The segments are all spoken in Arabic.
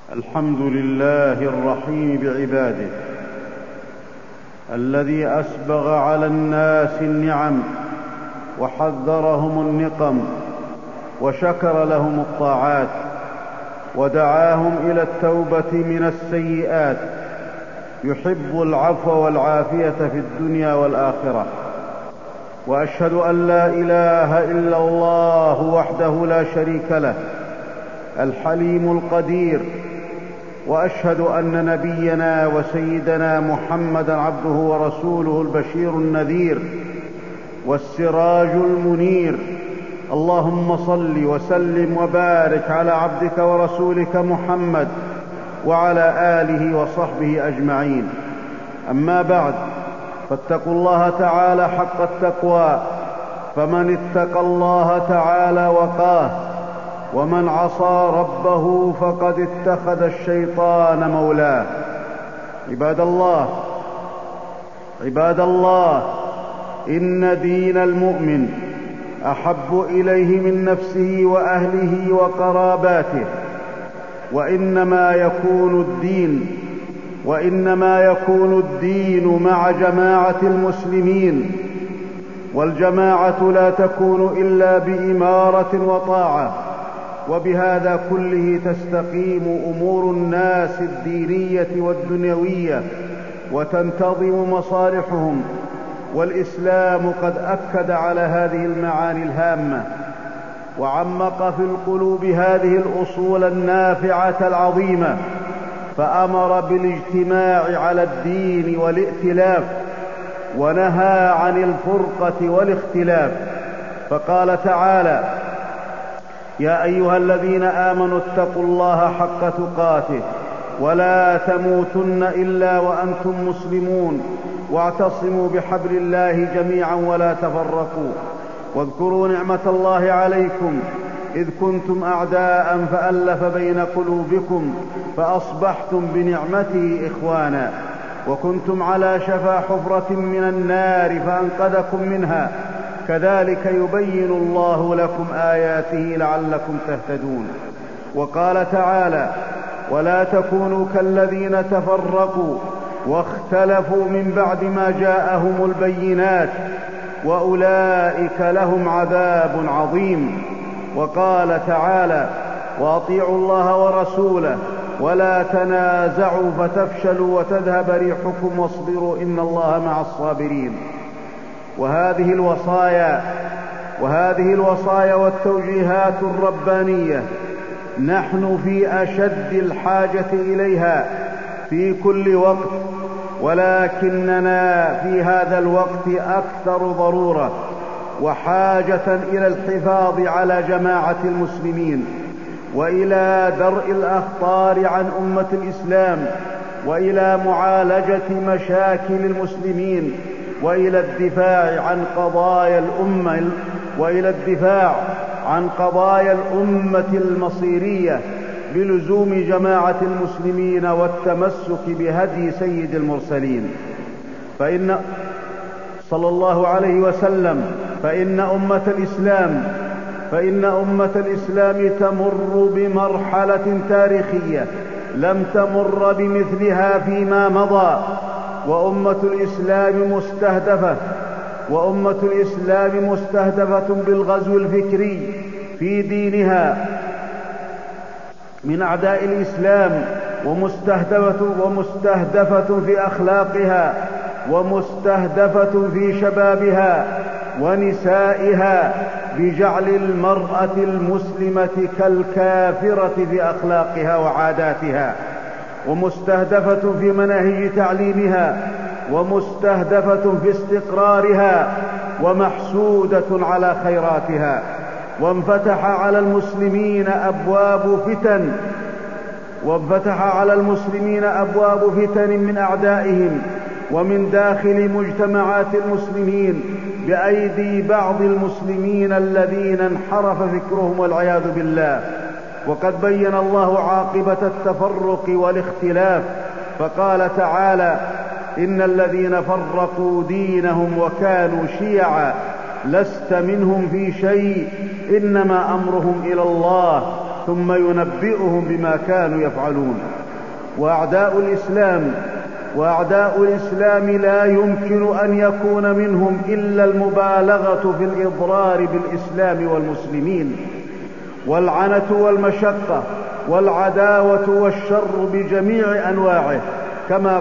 الحمد لله الرحيم بعباده، الذي أسبغ على الناس النعم وحذرهم النقم وشكر لهم الطاعات ودعاهم إلى التوبة من السيئات، يحب العفو والعافية في الدنيا والآخرة. وأشهد أن لا إله إلا الله وحده لا شريك له الحليم القدير، وأشهد أن نبينا وسيدنا محمدًا عبده ورسوله البشير النذير والسراج المنير. اللهم صل وسلم وبارك على عبدك ورسولك محمد وعلى آله وصحبه أجمعين. أما بعد، فاتقوا الله تعالى حق التقوى، فمن اتقى الله تعالى وقاه، ومن عصى ربه فقد اتخذ الشيطان مولاه. عباد الله، إن دين المؤمن أحب إليه من نفسه وأهله وقراباته، وإنما يكون الدين مع جماعة المسلمين، والجماعة لا تكون إلا بإمارة وطاعة، وبهذا كله تستقيم أمور الناس الدينية والدنيوية وتنتظم مصالحهم. والإسلام قد أكد على هذه المعاني الهامة، وعمق في القلوب هذه الأصول النافعة العظيمة، فأمر بالاجتماع على الدين والائتلاف، ونهى عن الفرقة والاختلاف. فقال تعالى: يا أيها الذين آمنوا اتقوا الله حق تقاته ولا تموتن إلا وأنتم مسلمون، واعتصموا بحبل الله جميعا ولا تفرقوا، واذكروا نعمة الله عليكم إذ كنتم أعداء فألف بين قلوبكم فأصبحتم بنعمته إخوانا، وكنتم على شفا حفرة من النار فأنقذكم منها، كذلك يبين الله لكم آياته لعلكم تهتدون. وقال تعالى: ولا تكونوا كالذين تفرقوا واختلفوا من بعد ما جاءهم البينات وأولئك لهم عذاب عظيم. وقال تعالى: وأطيعوا الله ورسوله ولا تنازعوا فتفشلوا وتذهب ريحكم واصبروا إن الله مع الصابرين. وهذه الوصايا والتوجيهات الربانية نحن في أشد الحاجة إليها في كل وقت، ولكننا في هذا الوقت أكثر ضرورة وحاجة إلى الحفاظ على جماعة المسلمين، وإلى درء الأخطار عن أمة الإسلام، وإلى معالجة مشاكل المسلمين، وإلى الدفاع عن قضايا الأمة المصيرية بلزوم جماعة المسلمين والتمسك بهدي سيد المرسلين صلى الله عليه وسلم. فإن أمة الإسلام تمر بمرحلة تاريخية لم تمر بمثلها فيما مضى، وأمة الإسلام مستهدفة بالغزو الفكري في دينها من أعداء الإسلام، ومستهدفة في أخلاقها، ومستهدفة في شبابها ونسائها بجعل المرأة المسلمة كالكافرة في أخلاقها وعاداتها، ومستهدفة في مناهج تعليمها، ومستهدفة في استقرارها، ومحسودة على خيراتها. وانفتح على المسلمين أبواب فتن من أعدائهم ومن داخل مجتمعات المسلمين بأيدي بعض المسلمين الذين انحرف فكرهم والعياذ بالله. وقد بين الله عاقبة التفرق والاختلاف، فقال تعالى: إن الذين فرقوا دينهم وكانوا شيعا لست منهم في شيء إنما أمرهم إلى الله ثم ينبئهم بما كانوا يفعلون. وأعداء الإسلام لا يمكن أن يكون منهم إلا المبالغة في الإضرار بالإسلام والمسلمين، والعنة والمشقة والعداوة والشر بجميع أنواعه، كما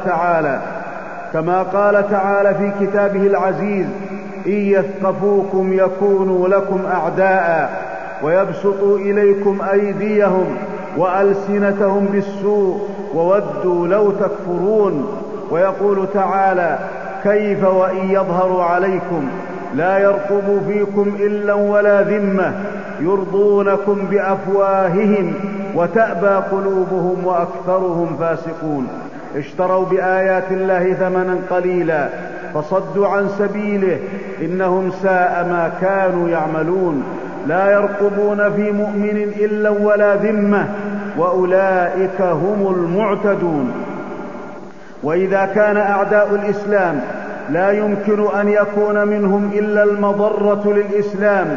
قال تعالى في كتابه العزيز: إن يثقفوكم يكونوا لكم أعداء ويبسطوا إليكم أيديهم وألسنتهم بالسوء وودوا لو تكفرون. ويقول تعالى: كيف وإن يظهروا عليكم لا يرقبوا فيكم إلا ولا ذمة يرضونكم بأفواههم وتأبى قلوبهم وأكثرهم فاسقون. اشتروا بآيات الله ثمنا قليلا فصدوا عن سبيله إنهم ساء ما كانوا يعملون. لا يرقبون في مؤمن إلا ولا ذمة وأولئك هم المعتدون. وإذا كان أعداء الإسلام لا يمكن أن يكون منهم إلا المضرة للإسلام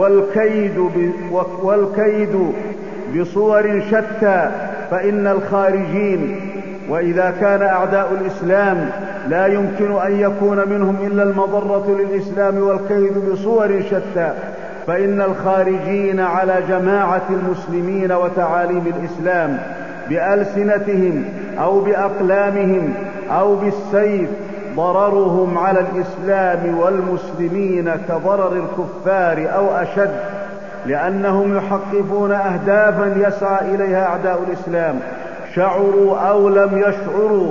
والكيد بصور شتى فإن الخارجين وإذا كان أعداء الإسلام لا يمكن أن يكون منهم إلا المضرة للإسلام والكيد بصور شتى فإن الخارجين على جماعة المسلمين وتعاليم الإسلام بألسنتهم أو بأقلامهم أو بالسيف ضررهم على الإسلام والمسلمين كضرر الكفار أو أشد، لأنهم يحققون أهدافا يسعى إليها أعداء الإسلام شعروا أو لم يشعروا.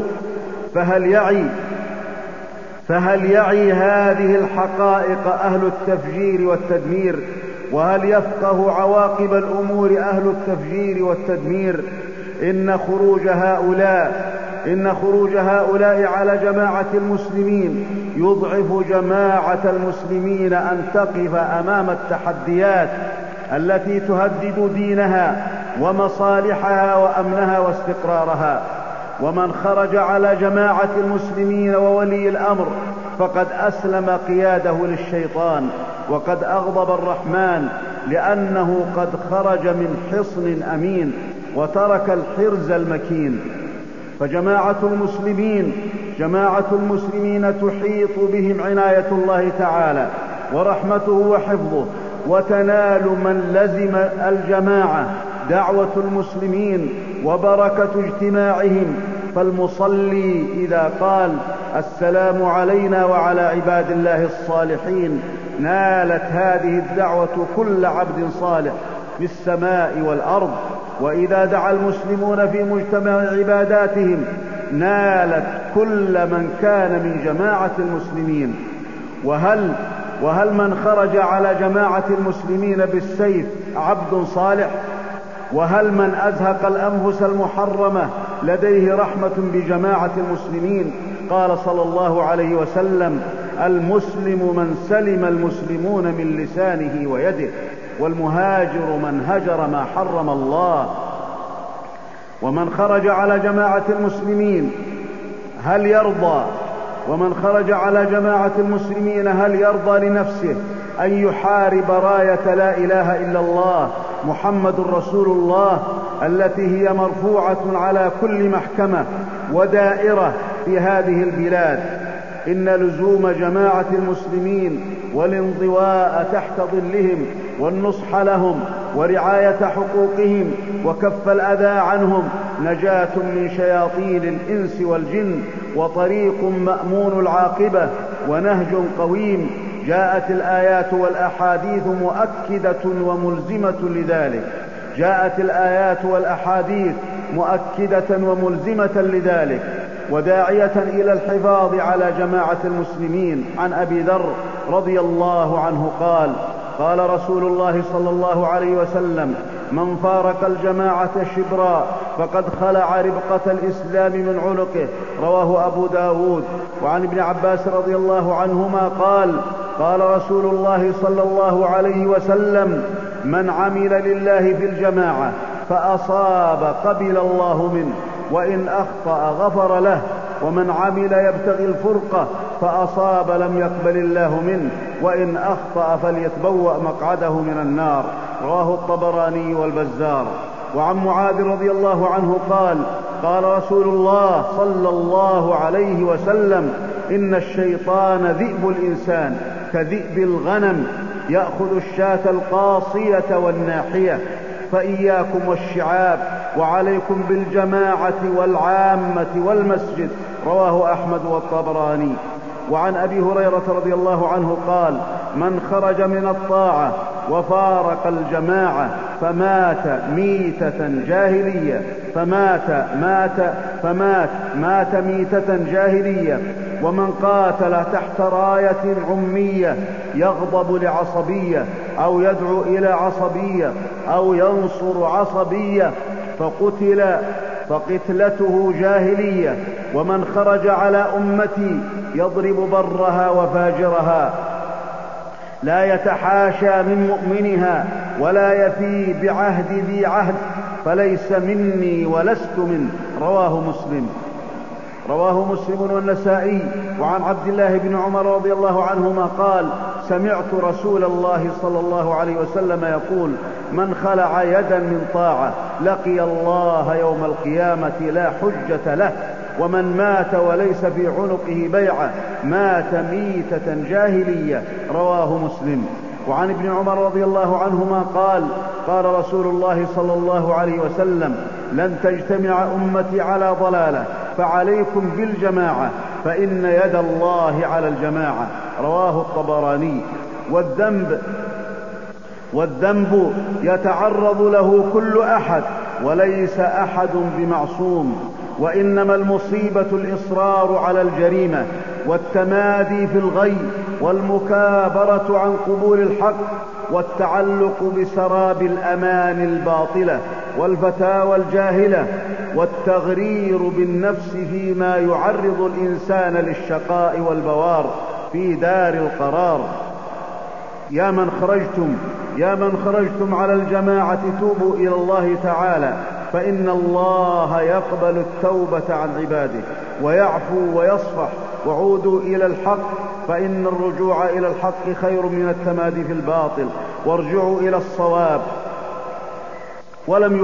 فهل يعي هذه الحقائق أهل التفجير والتدمير؟ وهل يفقه عواقب الأمور أهل التفجير والتدمير؟ إن خروج هؤلاء على جماعة المسلمين يضعف جماعة المسلمين أن تقف أمام التحديات التي تهدد دينها ومصالحها وأمنها واستقرارها. ومن خرج على جماعة المسلمين وولي الأمر فقد أسلم قياده للشيطان وقد أغضب الرحمن، لأنه قد خرج من حصن أمين وترك الحرز المكين. فجماعة المسلمين تحيط بهم عناية الله تعالى ورحمته وحفظه، وتنال من لزم الجماعة دعوة المسلمين وبركة اجتماعهم. فالمصلي إذا قال: السلام علينا وعلى عباد الله الصالحين، نالت هذه الدعوة كل عبد صالح في السماء والأرض. وإذا دعا المسلمون في مجتمع عباداتهم نالت كل من كان من جماعة المسلمين. وهل من خرج على جماعة المسلمين بالسيف عبد صالح؟ وهل من أزهق الأنفس المحرمة لديه رحمة بجماعة المسلمين؟ قال صلى الله عليه وسلم: المسلم من سلم المسلمون من لسانه ويده، والمهاجر من هجر ما حرم الله. ومن خرج على جماعة المسلمين هل يرضى لنفسه أن يحارب راية لا إله إلا الله محمد رسول الله التي هي مرفوعة على كل محكمة ودائرة في هذه البلاد؟ إن لزوم جماعة المسلمين والانضواء تحت ظلهم والنصح لهم ورعاية حقوقهم وكف الأذى عنهم نجاة من شياطين الإنس والجن، وطريق مأمون العاقبة ونهج قويم. جاءت الآيات والأحاديث مؤكدة وملزمة لذلك وداعية إلى الحفاظ على جماعة المسلمين. عن أبي ذر رضي الله عنه قال: قال رسول الله صلى الله عليه وسلم: من فارق الجماعة شبرا فقد خلع ربقة الإسلام من عنقه. رواه أبو داود. وعن ابن عباس رضي الله عنهما قال: قال رسول الله صلى الله عليه وسلم: من عمل لله في الجماعة فأصاب قبل الله منه، وإن أخطأ غفر له، ومن عمل يبتغي الفرقة فأصاب لم يقبل الله منه، وإن أخطأ فليتبوأ مقعده من النار. رواه الطبراني والبزار. وعن معاذ رضي الله عنه قال: قال رسول الله صلى الله عليه وسلم: إن الشيطان ذئب الإنسان كذئب الغنم، يأخذ الشاة القاصية والناحية، فإياكم والشعاب، وعليكم بالجماعة والعامة والمسجد. رواه أحمد والطبراني. وعن أبي هريرة رضي الله عنه قال: من خرج من الطاعة وفارق الجماعة فمات ميتة جاهلية مات ميتة جاهلية، ومن قاتل تحت راية عمية يغضب لعصبية أو يدعو إلى عصبية أو ينصر عصبية فقتل فقتلته جاهلية، ومن خرج على أمتي يضرب برها وفاجرها لا يتحاشى من مؤمنها ولا يفي بعهد ذي عهد فليس مني ولست منه. رواه مسلم والنسائي. وعن عبد الله بن عمر رضي الله عنهما قال: سمعت رسول الله صلى الله عليه وسلم يقول: من خلع يدا من طاعة لقي الله يوم القيامة لا حجة له، ومن مات وليس في عنقه بيعة مات ميتة جاهلية. رواه مسلم. وعن ابن عمر رضي الله عنهما قال: قال رسول الله صلى الله عليه وسلم: لن تجتمع أمتي على ضلالة، فعليكم بالجماعة، فإن يد الله على الجماعة. رواه الطبراني. والذنب يتعرض له كل أحد، وليس أحد بمعصوم، وإنما المصيبة الإصرار على الجريمة والتمادي في الغي والمكابرة عن قبول الحق والتعلق بسراب الأمان الباطلة والفتاوى الجاهلة والتغرير بالنفس فيما يعرض الإنسان للشقاء والبوار في دار القرار. يا من خرجتم على الجماعة توبوا إلى الله تعالى، فإن الله يقبل التوبة عن عباده ويعفو ويصفح. وعودوا إلى الحق، فإن الرجوع إلى الحق خير من التمادي في الباطل. وارجعوا إلى الصواب. ولم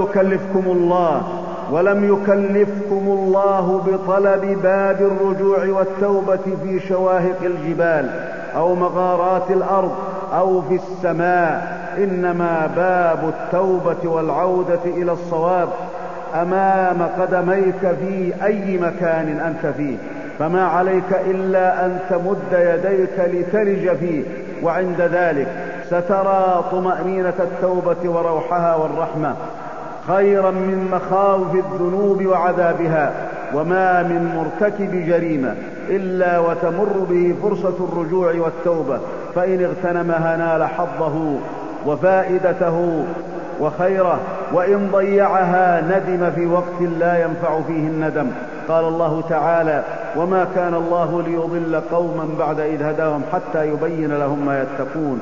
يكلفكم الله بطلب باب الرجوع والتوبة في شواهق الجبال أو مغارات الأرض أو في السماء، إنما باب التوبة والعودة إلى الصواب أمام قدميك في أي مكان أنت فيه، فما عليك إلا أن تمد يديك لتلج فيه، وعند ذلك سترى طمأنينة التوبة وروحها والرحمة خيرا من مخاوف الذنوب وعذابها. وما من مرتكب جريمة إلا وتمر به فرصة الرجوع والتوبة، فإن اغتنمها نال حظه وفائدته وخيره، وإن ضيعها ندم في وقت لا ينفع فيه الندم. قال الله تعالى: وما كان الله ليضل قوما بعد إذ هداهم حتى يبين لهم ما يتقون،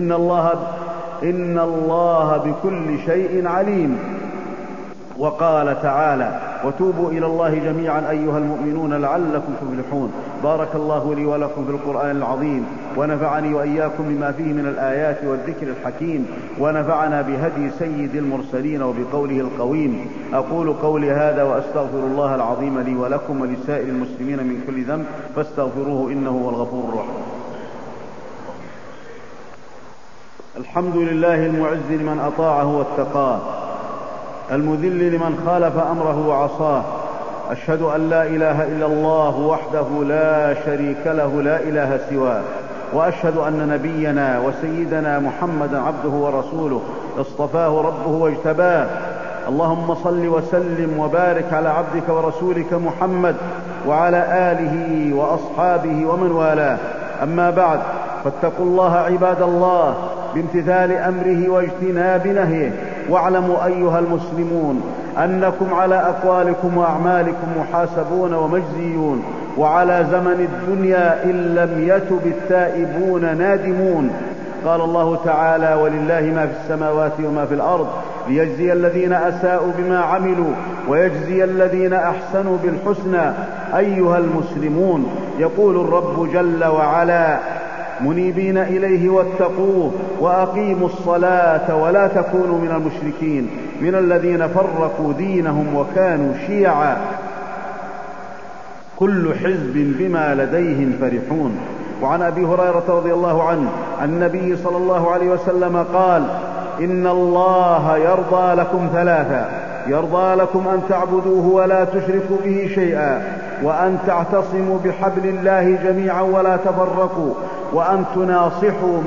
إن الله بكل شيء عليم. وقال تعالى: وتوبوا إلى الله جميعا أيها المؤمنون لعلكم تفلحون. بارك الله لي ولكم في القرآن العظيم، ونفعني وإياكم بما فيه من الآيات والذكر الحكيم، ونفعنا بهدي سيد المرسلين وبقوله القويم. أقول قولي هذا وأستغفر الله العظيم لي ولكم ولسائر المسلمين من كل ذنب، فاستغفروه إنه هو الغفور الرحيم. الحمد لله المعز لمن أطاعه واتقاه، المذل لمن خالف أمره وعصاه. أشهد أن لا إله إلا الله وحده لا شريك له لا إله سواه، وأشهد أن نبينا وسيدنا محمدا عبده ورسوله اصطفاه ربه واجتباه. اللهم صل وسلم وبارك على عبدك ورسولك محمد وعلى آله وأصحابه ومن والاه. أما بعد، فاتقوا الله عباد الله بامتثال أمره واجتناب نهيه، واعلموا أيها المسلمون أنكم على أقوالكم وأعمالكم محاسبون ومجزيون، وعلى زمن الدنيا إن لم يتب التائبون نادمون. قال الله تعالى: ولله ما في السماوات وما في الأرض ليجزي الذين أساءوا بما عملوا ويجزي الذين أحسنوا بالحسنى. أيها المسلمون، يقول الرب جل وعلا: منيبين إليه واتقوه وأقيموا الصلاة ولا تكونوا من المشركين من الذين فرقوا دينهم وكانوا شيعا كل حزب بما لديهم فرحون. وعن أبي هريرة رضي الله عنه عن النبي صلى الله عليه وسلم قال: إن الله يرضى لكم ثلاثا: يرضى لكم أن تعبدوه ولا تشركوا به شيئا، وأن تعتصموا بحبل الله جميعا ولا تفرقوا، وأن تناصحوا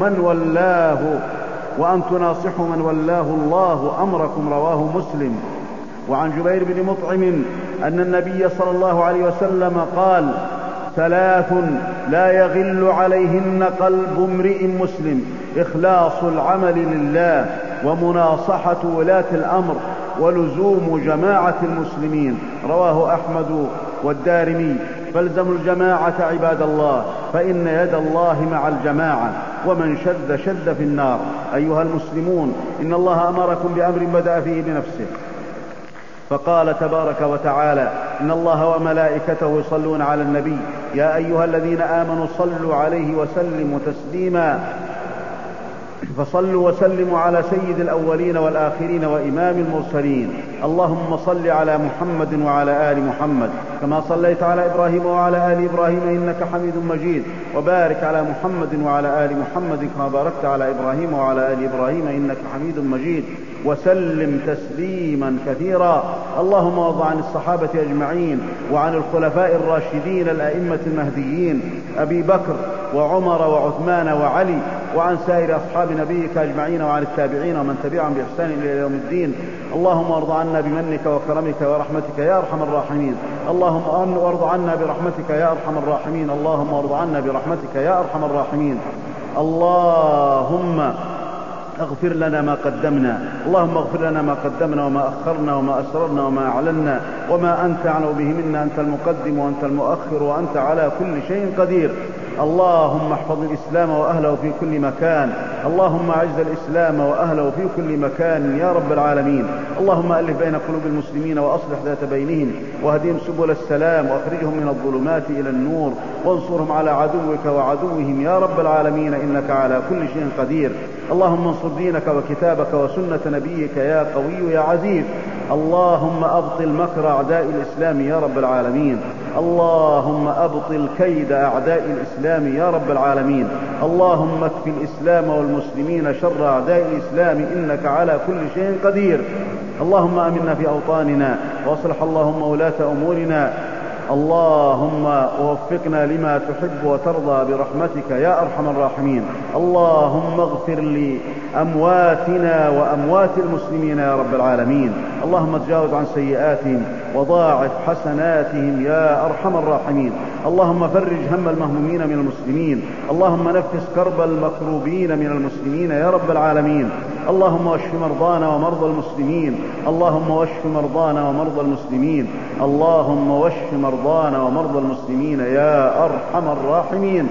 من ولاه الله أمركم. رواه مسلم. وعن جبير بن مطعم أن النبي صلى الله عليه وسلم قال: ثلاث لا يغل عليهن قلب امرئ مسلم: إخلاص العمل لله، ومناصحة ولاة الأمر، ولزوم جماعة المسلمين. رواه أحمد والدارمي. فالزموا الجماعة عباد الله، فإن يد الله مع الجماعة، ومن شد في النار. أيها المسلمون، إن الله أمركم بأمر بدأ فيه بنفسه، فقال تبارك وتعالى: إن الله وملائكته يصلون على النبي يا أيها الذين آمنوا صلوا عليه وسلموا تسليما. فصلوا وسلموا على سيد الأولين والآخرين وإمام المرسلين. اللهم صل على محمد وعلى آل محمد كما صليت على إبراهيم وعلى آل إبراهيم إنك حميد مجيد، وبارك على محمد وعلى آل محمد كما باركت على إبراهيم وعلى آل إبراهيم إنك حميد مجيد، وسلم تسليما كثيرا. اللهم وارض عن الصحابة أجمعين، وعن الخلفاء الراشدين الأئمة المهديين أبي بكر وعمر وعثمان وعلي، وعن سائر أصحاب نبيك أجمعين، وعن التابعين ومن تبعهم بإحسان إلى يوم الدين. اللهم وارض عنا بمنك وكرمك ورحمتك يا أرحم الراحمين. اللهم وارض عنا برحمتك يا أرحم الراحمين. اللهم وارض عنا برحمتك يا أرحم الراحمين. اللهم اغفر لنا ما قدمنا، اللهم اغفر لنا ما قدمنا وما أخرنا وما أسررنا وما أعلنا وما أنت أعلم به منا. أنت المقدم وأنت المؤخر وأنت على كل شيء قدير. اللهم احفظ الإسلام وأهله في كل مكان. اللهم أعز الإسلام وأهله في كل مكان يا رب العالمين. اللهم ألف بين قلوب المسلمين وأصلح ذات بينهم، واهدهم سبل السلام، وأخرجهم من الظلمات إلى النور، وانصرهم على عدوك وعدوهم يا رب العالمين إنك على كل شيء قدير. اللهم انصر دينك وكتابك وسنة نبيك يا قوي يا عزيز. اللهم أبطل مكر أعداء الإسلام يا رب العالمين. اللهم أبطل كيد أعداء الإسلام يا رب العالمين. اللهم اكف الإسلام والمسلمين شر أعداء الإسلام إنك على كل شيء قدير. اللهم آمنا في أوطاننا، واصلح اللهم ولاة أمورنا. اللهم وفقنا لما تحب وترضى برحمتك يا أرحم الراحمين. اللهم اغفر لأمواتنا وأموات المسلمين يا رب العالمين. اللهم تجاوز عن سيئاتهم وضاعف حسناتهم يا أرحم الراحمين. اللهم فرج هم المهمومين من المسلمين. اللهم نفس كرب المكروبين من المسلمين يا رب العالمين. اللهم واشف مرضانا ومرضى المسلمين. اللهم واشف مرضانا ومرضى المسلمين. اللهم واشف مرضانا ومرضى المسلمين يا أرحم الراحمين.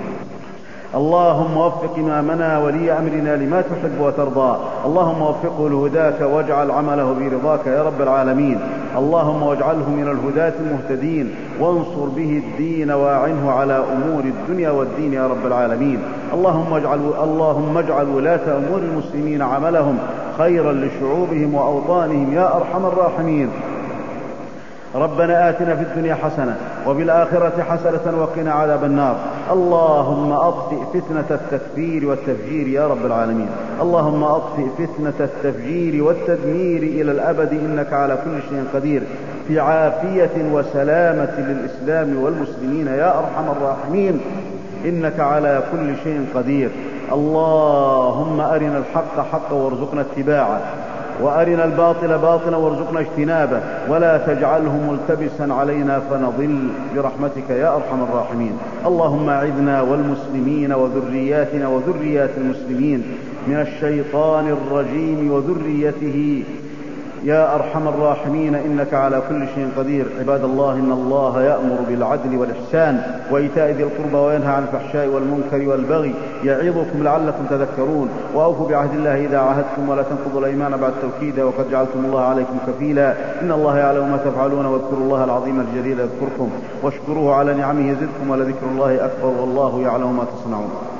اللهم وفق إمامنا ولي أمرنا لما تحب وترضى. اللهم وفقه لهداك واجعل عمله برضاك يا رب العالمين. اللهم واجعله من الهداة المهتدين، وانصر به الدين واعنه على أمور الدنيا والدين يا رب العالمين. اللهم اجعل ولاة أمور المسلمين عملهم خيرا لشعوبهم وأوطانهم يا أرحم الراحمين. ربنا آتنا في الدنيا حسنة وفي الآخرة حسنة وقنا عذاب النار. اللهم أطفئ فتنة التكفير والتفجير يا رب العالمين. اللهم أطفئ فتنة التفجير والتدمير إلى الأبد إنك على كل شيء قدير، في عافية وسلامة للإسلام والمسلمين يا أرحم الراحمين إنك على كل شيء قدير. اللهم أرنا الحق حقا وارزقنا اتباعه، وأرنا الباطل باطلا وارزقنا اجتنابه، ولا تجعله ملتبسا علينا فنضل برحمتك يا أرحم الراحمين. اللهم أعذنا والمسلمين وذرياتنا وذريات المسلمين من الشيطان الرجيم وذريته يا أرحم الراحمين إنك على كل شيء قدير. عباد الله، إن الله يأمر بالعدل والإحسان وإيتاء ذي القربى وينهى عن الفحشاء والمنكر والبغي يعظكم لعلكم تذكرون. وأوفوا بعهد الله إذا عاهدتم، ولا تنقضوا الأيمان بعد توكيدها، وقد جعلتم الله عليكم كفيلا. إن الله يعلم ما تفعلون، واذكروا الله العظيم الجليل يذكركم، واشكروه على نعمه يزدكم، ولذكر الله أكبر، والله يعلم ما تصنعون.